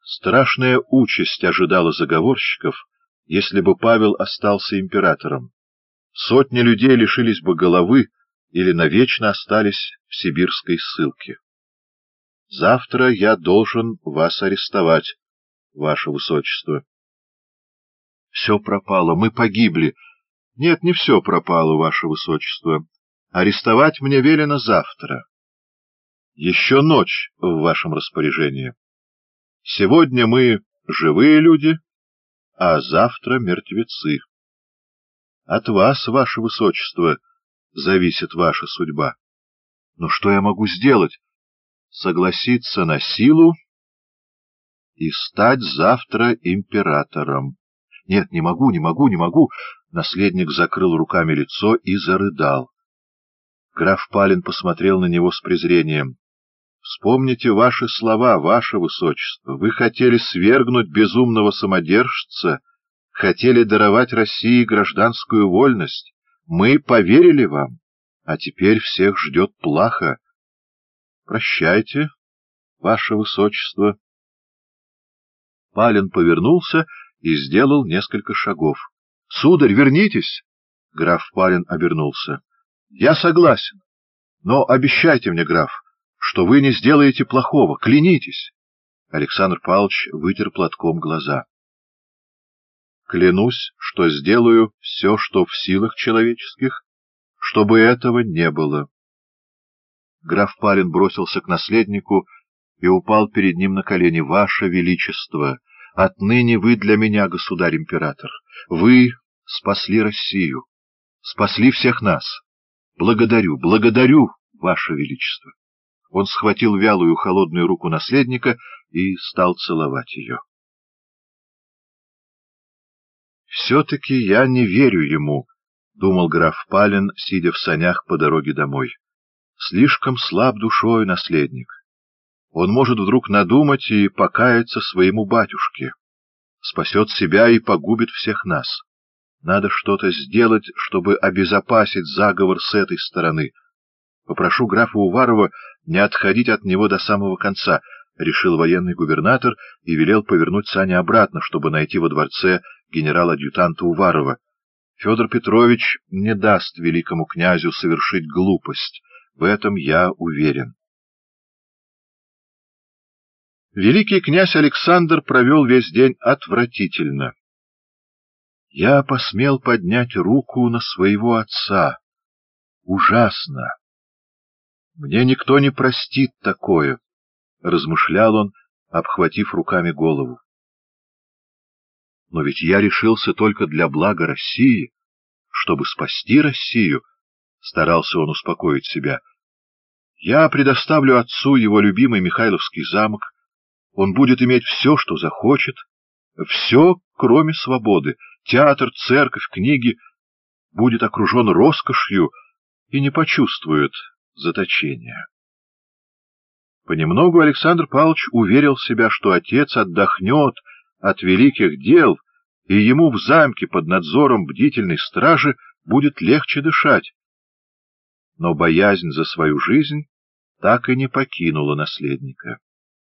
Страшная участь ожидала заговорщиков, если бы Павел остался императором. Сотни людей лишились бы головы или навечно остались в сибирской ссылке. Завтра я должен вас арестовать, ваше высочество. Все пропало, мы погибли. Нет, не все пропало, ваше высочество. Арестовать мне велено завтра. Еще ночь в вашем распоряжении. Сегодня мы живые люди, а завтра мертвецы. От вас, ваше высочество, зависит ваша судьба. Но что я могу сделать? Согласиться на силу и стать завтра императором. Нет, не могу, не могу, не могу. Наследник закрыл руками лицо и зарыдал. Граф Палин посмотрел на него с презрением. Вспомните ваши слова, ваше высочество. Вы хотели свергнуть безумного самодержца, хотели даровать России гражданскую вольность. Мы поверили вам, а теперь всех ждет плаха. Прощайте, ваше высочество. Палин повернулся и сделал несколько шагов. — Сударь, вернитесь! Граф Палин обернулся. — Я согласен, но обещайте мне, граф, что вы не сделаете плохого, клянитесь. Александр Павлович вытер платком глаза. — Клянусь, что сделаю все, что в силах человеческих, чтобы этого не было. Граф Палин бросился к наследнику и упал перед ним на колени. — Ваше Величество! Отныне вы для меня государь-император. Вы спасли Россию, спасли всех нас. Благодарю, благодарю, Ваше Величество. Он схватил вялую холодную руку наследника и стал целовать ее. «Все-таки я не верю ему», — думал граф Палин, сидя в санях по дороге домой. «Слишком слаб душой наследник. Он может вдруг надумать и покаяться своему батюшке, спасет себя и погубит всех нас. Надо что-то сделать, чтобы обезопасить заговор с этой стороны. Попрошу графа Уварова не отходить от него до самого конца», — решил военный губернатор и велел повернуть сани обратно, чтобы найти во дворце генерал-адъютанта Уварова. Федор Петрович не даст великому князю совершить глупость, в этом я уверен. Великий князь Александр провел весь день отвратительно. Я посмел поднять руку на своего отца. Ужасно! Мне никто не простит такое, — размышлял он, обхватив руками голову. Но ведь я решился только для блага России, чтобы спасти Россию, — старался он успокоить себя. Я предоставлю отцу его любимый Михайловский замок. Он будет иметь все, что захочет, все, кроме свободы. Театр, церковь, книги, будет окружен роскошью и не почувствует заточения. Понемногу Александр Павлович уверил себя, что отец отдохнет от великих дел, и ему в замке под надзором бдительной стражи будет легче дышать. Но боязнь за свою жизнь так и не покинула наследника.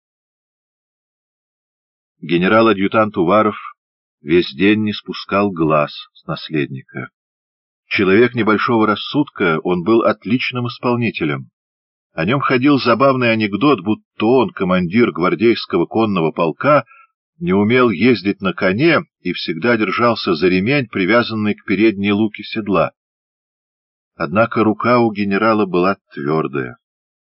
Генерал-адъютант Уваров весь день не спускал глаз с наследника. Человек небольшого рассудка, он был отличным исполнителем. О нем ходил забавный анекдот, будто он, командир гвардейского конного полка, не умел ездить на коне и всегда держался за ремень, привязанный к передней луке седла. Однако рука у генерала была твердая.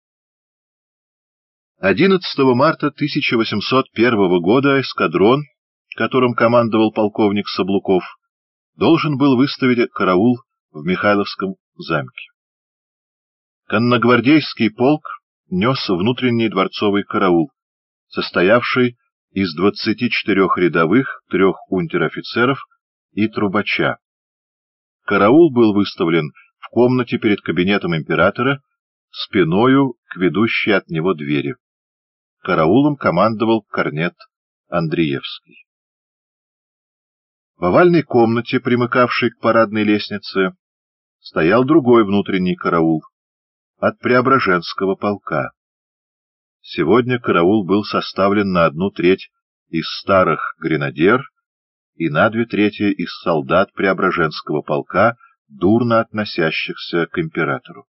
11 марта 1801 года эскадрон, которым командовал полковник Саблуков, должен был выставить караул в Михайловском замке. Конногвардейский полк нес внутренний дворцовый караул, состоявший из 24 рядовых, 3 унтер-офицеров и трубача. Караул был выставлен в комнате перед кабинетом императора, спиною к ведущей от него двери. Караулом командовал корнет Андреевский. В овальной комнате, примыкавшей к парадной лестнице, стоял другой внутренний караул от Преображенского полка. Сегодня караул был составлен на 1/3 из старых гренадер и на 2/3 из солдат Преображенского полка, дурно относящихся к императору.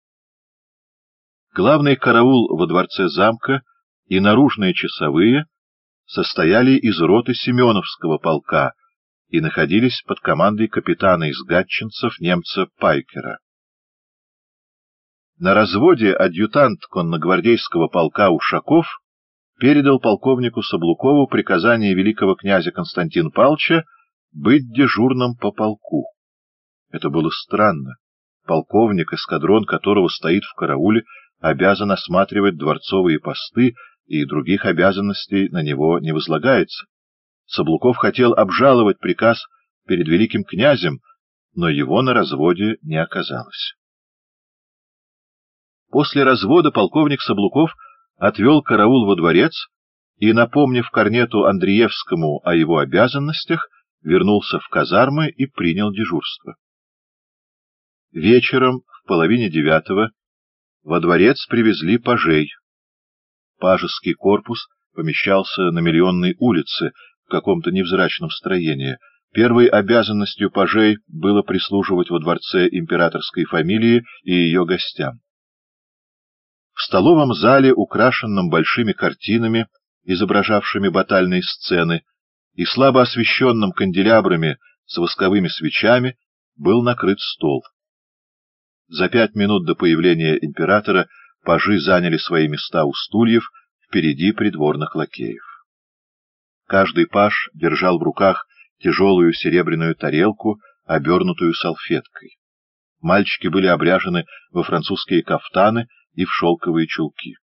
Главный караул во дворце замка и наружные часовые состояли из роты Семеновского полка и находились под командой капитана из гатчинцев немца Пайкера. На разводе адъютант конногвардейского полка Ушаков передал полковнику Соблукову приказание великого князя Константина Павловича быть дежурным по полку. Это было странно. Полковник, эскадрон которого стоит в карауле, обязан осматривать дворцовые посты, и других обязанностей на него не возлагается. Соблуков хотел обжаловать приказ перед великим князем, но его на разводе не оказалось. После развода полковник Соблуков отвел караул во дворец и, напомнив корнету Андреевскому о его обязанностях, вернулся в казармы и принял дежурство. Вечером, в 8:30, во дворец привезли пажей. Пажеский корпус помещался на Миллионной улице в каком-то невзрачном строении. Первой обязанностью пажей было прислуживать во дворце императорской фамилии и ее гостям. В столовом зале, украшенном большими картинами, изображавшими батальные сцены, и слабо освещенном канделябрами с восковыми свечами, был накрыт стол. За 5 минут до появления императора пажи заняли свои места у стульев впереди придворных лакеев. Каждый паж держал в руках тяжелую серебряную тарелку, обернутую салфеткой. Мальчики были обряжены во французские кафтаны и в шелковые чулки.